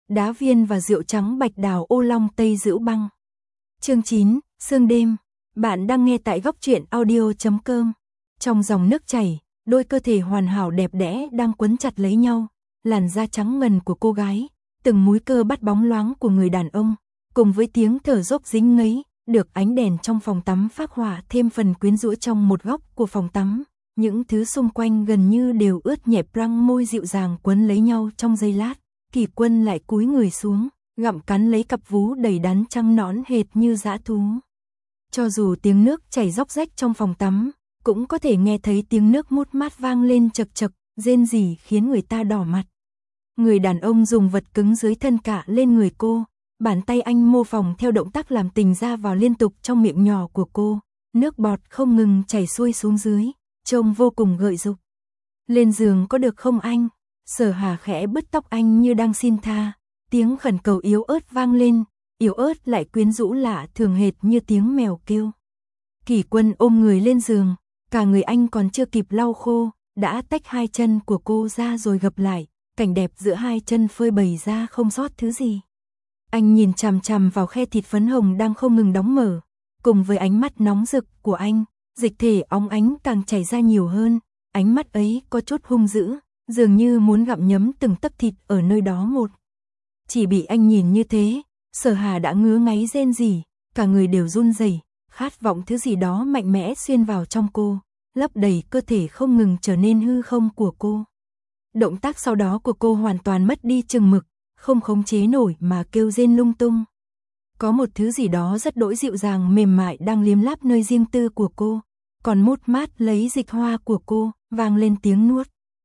đá viên và rượu trắng bạch đào ô long tây rượu băng. Chương 9, sương đêm. Bạn đang nghe tại góc truyện audio.com. Trong dòng nước chảy, đôi cơ thể hoàn hảo đẹp đẽ đang quấn chặt lấy nhau, làn da trắng ngần của cô gái, từng múi cơ bắt bóng loáng của người đàn ông, cùng với tiếng thở dốc dính ngấy, được ánh đèn trong phòng tắm phác họa thêm phần quyến rũ. Trong một góc của phòng tắm, những thứ xung quanh gần như đều ướt nhẹp, răng môi dịu dàng quấn lấy nhau trong giây lát. Kỳ Quân lại cúi người xuống, gặm cắn lấy cặp vú đầy đặn trắng nõn hệt như dã thú. Cho dù tiếng nước chảy róc rách trong phòng tắm, cũng có thể nghe thấy tiếng nước mút mát vang lên chậc chậc, rên rỉ khiến người ta đỏ mặt. Người đàn ông dùng vật cứng dưới thân cạ lên người cô, bàn tay anh mô phỏng theo động tác làm tình ra vào liên tục trong miệng nhỏ của cô, nước bọt không ngừng chảy xuôi xuống dưới, trông vô cùng gợi dục. Lên giường có được không anh? Sở Hà khẽ bứt tóc anh như đang xin tha, tiếng khẩn cầu yếu ớt vang lên, yếu ớt lại quyến rũ lạ thường hệt như tiếng mèo kêu. Kỳ Quân ôm người lên giường, cả người anh còn chưa kịp lau khô, đã tách hai chân của cô ra rồi gập lại, cảnh đẹp giữa hai chân phơi bày ra không sót thứ gì. Anh nhìn chằm chằm vào khe thịt phấn hồng đang không ngừng đóng mở, cùng với ánh mắt nóng rực của anh, dịch thể óng ánh càng chảy ra nhiều hơn, ánh mắt ấy có chút hung dữ, dường như muốn gặm nhấm từng tấc thịt ở nơi đó một. Chỉ bị anh nhìn như thế, Sở Hà đã ngứa ngáy rên rỉ, cả người đều run rẩy, khát vọng thứ gì đó mạnh mẽ xuyên vào trong cô, lấp đầy cơ thể không ngừng trở nên hư không của cô. Động tác sau đó của cô hoàn toàn mất đi chừng mực, không khống chế nổi mà kêu rên lung tung. Có một thứ gì đó rất đỗi dịu dàng mềm mại đang liếm láp nơi riêng tư của cô, còn mút mát lấy dịch hoa của cô, vang lên tiếng nuốt.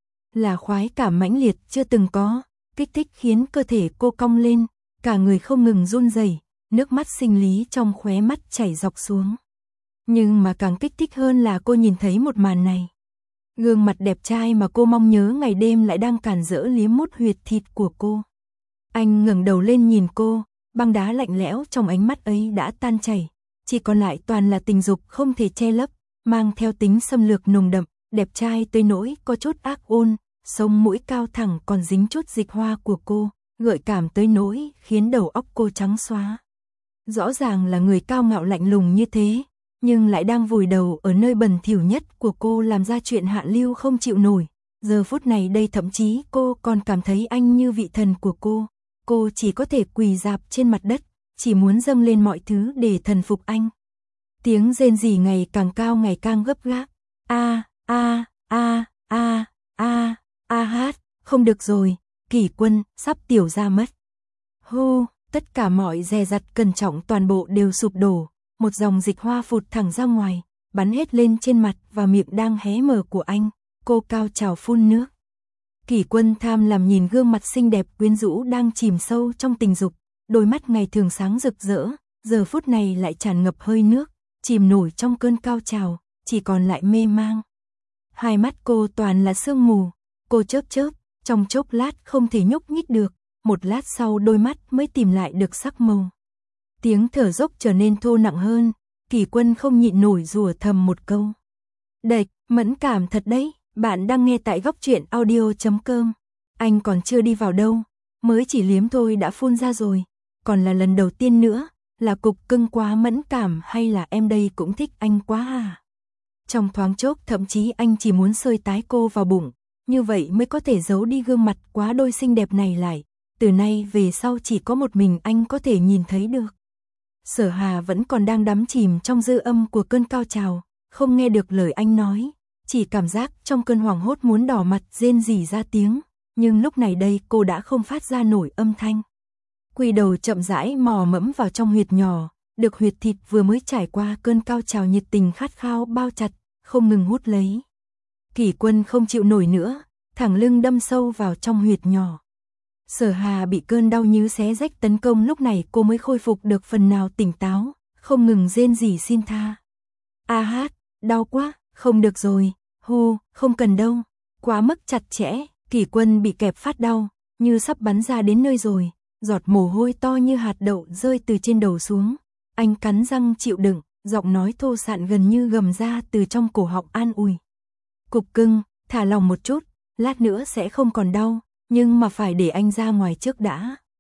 Là khoái cảm mãnh liệt chưa từng có, kích thích khiến cơ thể cô cong lên, cả người không ngừng run rẩy, nước mắt sinh lý trong khóe mắt chảy dọc xuống. Nhưng mà càng kích thích hơn là cô nhìn thấy một màn này. Gương mặt đẹp trai mà cô mong nhớ ngày đêm lại đang cản rỡ liếm mút huyệt thịt của cô. Anh ngẩng đầu lên nhìn cô, băng đá lạnh lẽo trong ánh mắt ấy đã tan chảy, chỉ còn lại toàn là tình dục không thể che lấp, mang theo tính xâm lược nồng đậm, đẹp trai tới nỗi có chút ác ôn, sống mũi cao thẳng còn dính chút dịch hoa của cô, gợi cảm tới nỗi khiến đầu óc cô trắng xóa. Rõ ràng là người cao ngạo lạnh lùng như thế, nhưng lại đang vùi đầu ở nơi bẩn thỉu nhất của cô làm ra chuyện hạ lưu không chịu nổi. Giờ phút này đây thậm chí cô còn cảm thấy anh như vị thần của cô chỉ có thể quỳ rạp trên mặt đất, chỉ muốn dâng lên mọi thứ để thần phục anh. Tiếng rên rỉ ngày càng cao ngày càng gấp gáp. Hát, không được rồi, Kỳ Quân sắp tiểu ra mất. Hô, tất cả mọi dè dặt cẩn trọng toàn bộ đều sụp đổ, một dòng dịch hoa phụt thẳng ra ngoài, bắn hết lên trên mặt và miệng đang hé mở của anh, cô cao trào phun nước. Kỳ Quân tham làm nhìn gương mặt xinh đẹp quyến rũ đang chìm sâu trong tình dục, đôi mắt ngày thường sáng rực rỡ, giờ phút này lại tràn ngập hơi nước, chìm nổi trong cơn cao trào, chỉ còn lại mê mang. Hai mắt cô toàn là sương mù, cô chớp chớp, trong chốc lát không thể nhúc nhích được, một lát sau đôi mắt mới tìm lại được sắc màu. Tiếng thở dốc trở nên thô nặng hơn, Kỳ Quân không nhịn nổi rủa thầm một câu. Đệch, mẫn cảm thật đấy, bạn đang nghe tại góc truyện audio.com. Anh còn chưa đi vào đâu, mới chỉ liếm thôi đã phun ra rồi, còn là lần đầu tiên nữa, là cục cưng quá mẫn cảm hay là em đây cũng thích anh quá à? Trong thoáng chốc thậm chí anh chỉ muốn xơi tái cô vào bụng, như vậy mới có thể giấu đi gương mặt quá đôi xinh đẹp này lại, từ nay về sau chỉ có một mình anh có thể nhìn thấy được. Sở Hà vẫn còn đang đắm chìm trong dư âm của cơn cao trào, không nghe được lời anh nói, chỉ cảm giác trong cơn hoảng hốt muốn đỏ mặt rên rỉ ra tiếng, nhưng lúc này đây cô đã không phát ra nổi âm thanh. Quỳ đầu chậm rãi mò mẫm vào trong huyệt nhỏ, được huyệt thịt vừa mới trải qua cơn cao trào nhiệt tình khát khao bao chặt, không ngừng hút lấy. Kỳ Quân không chịu nổi nữa, thẳng lưng đâm sâu vào trong huyệt nhỏ. Sở Hà bị cơn đau nhức xé rách tấn công, lúc này cô mới khôi phục được phần nào tỉnh táo, không ngừng rên rỉ xin tha. Hát, đau quá, không được rồi, không cần đâu, quá mức chặt chẽ. Kỳ Quân bị kẹp phát đau, như sắp bắn ra đến nơi rồi, giọt mồ hôi to như hạt đậu rơi từ trên đầu xuống. Anh cắn răng chịu đựng, giọng nói thô sạn gần như gầm ra từ trong cổ họng an ủi. Cục cưng, thả lòng một chút, lát nữa sẽ không còn đau, nhưng mà phải để anh ra ngoài trước đã.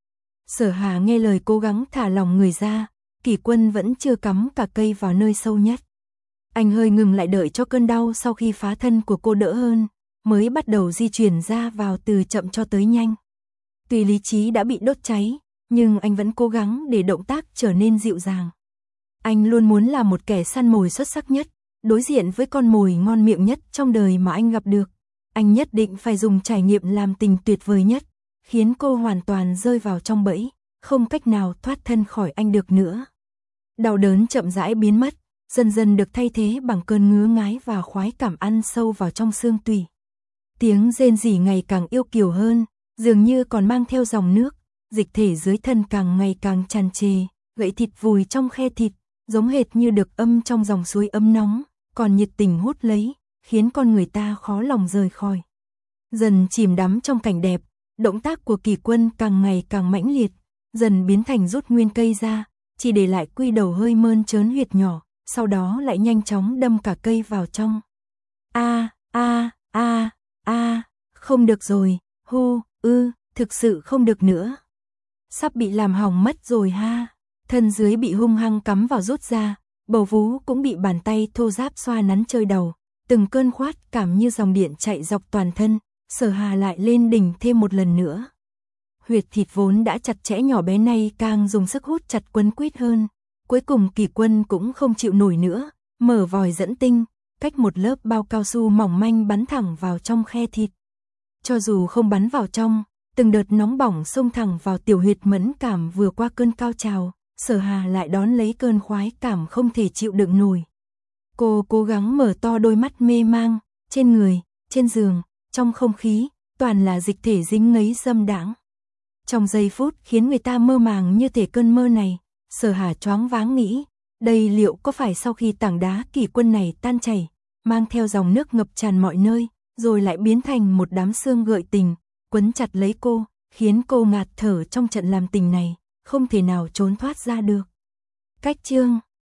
Sở Hà nghe lời cố gắng thả lòng người ra, Kỷ Quân vẫn chưa cắm cả cây vào nơi sâu nhất. Anh hơi ngừng lại đợi cho cơn đau sau khi phá thân của cô đỡ hơn, mới bắt đầu di chuyển ra vào từ chậm cho tới nhanh. Tuy lý trí đã bị đốt cháy, nhưng anh vẫn cố gắng để động tác trở nên dịu dàng. Anh luôn muốn là một kẻ săn mồi xuất sắc nhất, đối diện với con mồi ngon miệng nhất trong đời mà anh gặp được. Anh nhất định phải dùng trải nghiệm làm tình tuyệt vời nhất, khiến cô hoàn toàn rơi vào trong bẫy, không cách nào thoát thân khỏi anh được nữa. Đau đớn chậm rãi biến mất, dần dần được thay thế bằng cơn ngứa ngái và khoái cảm ăn sâu vào trong xương tủy. Tiếng rên rỉ ngày càng yêu kiều hơn, dường như còn mang theo dòng nước, dịch thể dưới thân càng ngày càng tràn trề, gãy thịt vùi trong khe thịt, giống hệt như được âm trong dòng suối ấm nóng, còn nhiệt tình hút lấy, khiến con người ta khó lòng rời khỏi. Dần chìm đắm trong cảnh đẹp, động tác của Kỷ Quân càng ngày càng mãnh liệt, dần biến thành rút nguyên cây ra, chỉ để lại quy đầu hơi mơn trớn huyệt nhỏ, sau đó lại nhanh chóng đâm cả cây vào trong. Không được rồi, thực sự không được nữa. Sắp bị làm hỏng mất rồi ha. Thân dưới bị hung hăng cắm vào rút ra, bầu vú cũng bị bàn tay thô ráp xoa nắn chơi đầu, từng cơn khoát cảm như dòng điện chạy dọc toàn thân, Sở Hà lại lên đỉnh thêm một lần nữa. Huyệt thịt vốn đã chặt chẽ nhỏ bé này càng dùng sức hút chặt quấn quýt hơn. Cuối cùng Kỷ Quân cũng không chịu nổi nữa, mở vòi dẫn tinh, cách một lớp bao cao su mỏng manh bắn thẳng vào trong khe thịt. Cho dù không bắn vào trong, từng đợt nóng bỏng xông thẳng vào tiểu huyệt mẫn cảm vừa qua cơn cao trào, Sở Hà lại đón lấy cơn khoái cảm không thể chịu đựng nổi. Cô cố gắng mở to đôi mắt mê mang, trên người, trên giường, trong không khí, toàn là dịch thể dính ngấy dâm đãng. Trong giây phút khiến người ta mơ màng như thể cơn mơ này, Sở Hà choáng váng nghĩ, đây liệu có phải sau khi tảng đá Kỷ Quân này tan chảy, mang theo dòng nước ngập tràn mọi nơi, rồi lại biến thành một đám xương gợi tình, quấn chặt lấy cô, khiến cô ngạt thở trong trận làm tình này, không thể nào trốn thoát ra được. Cách chương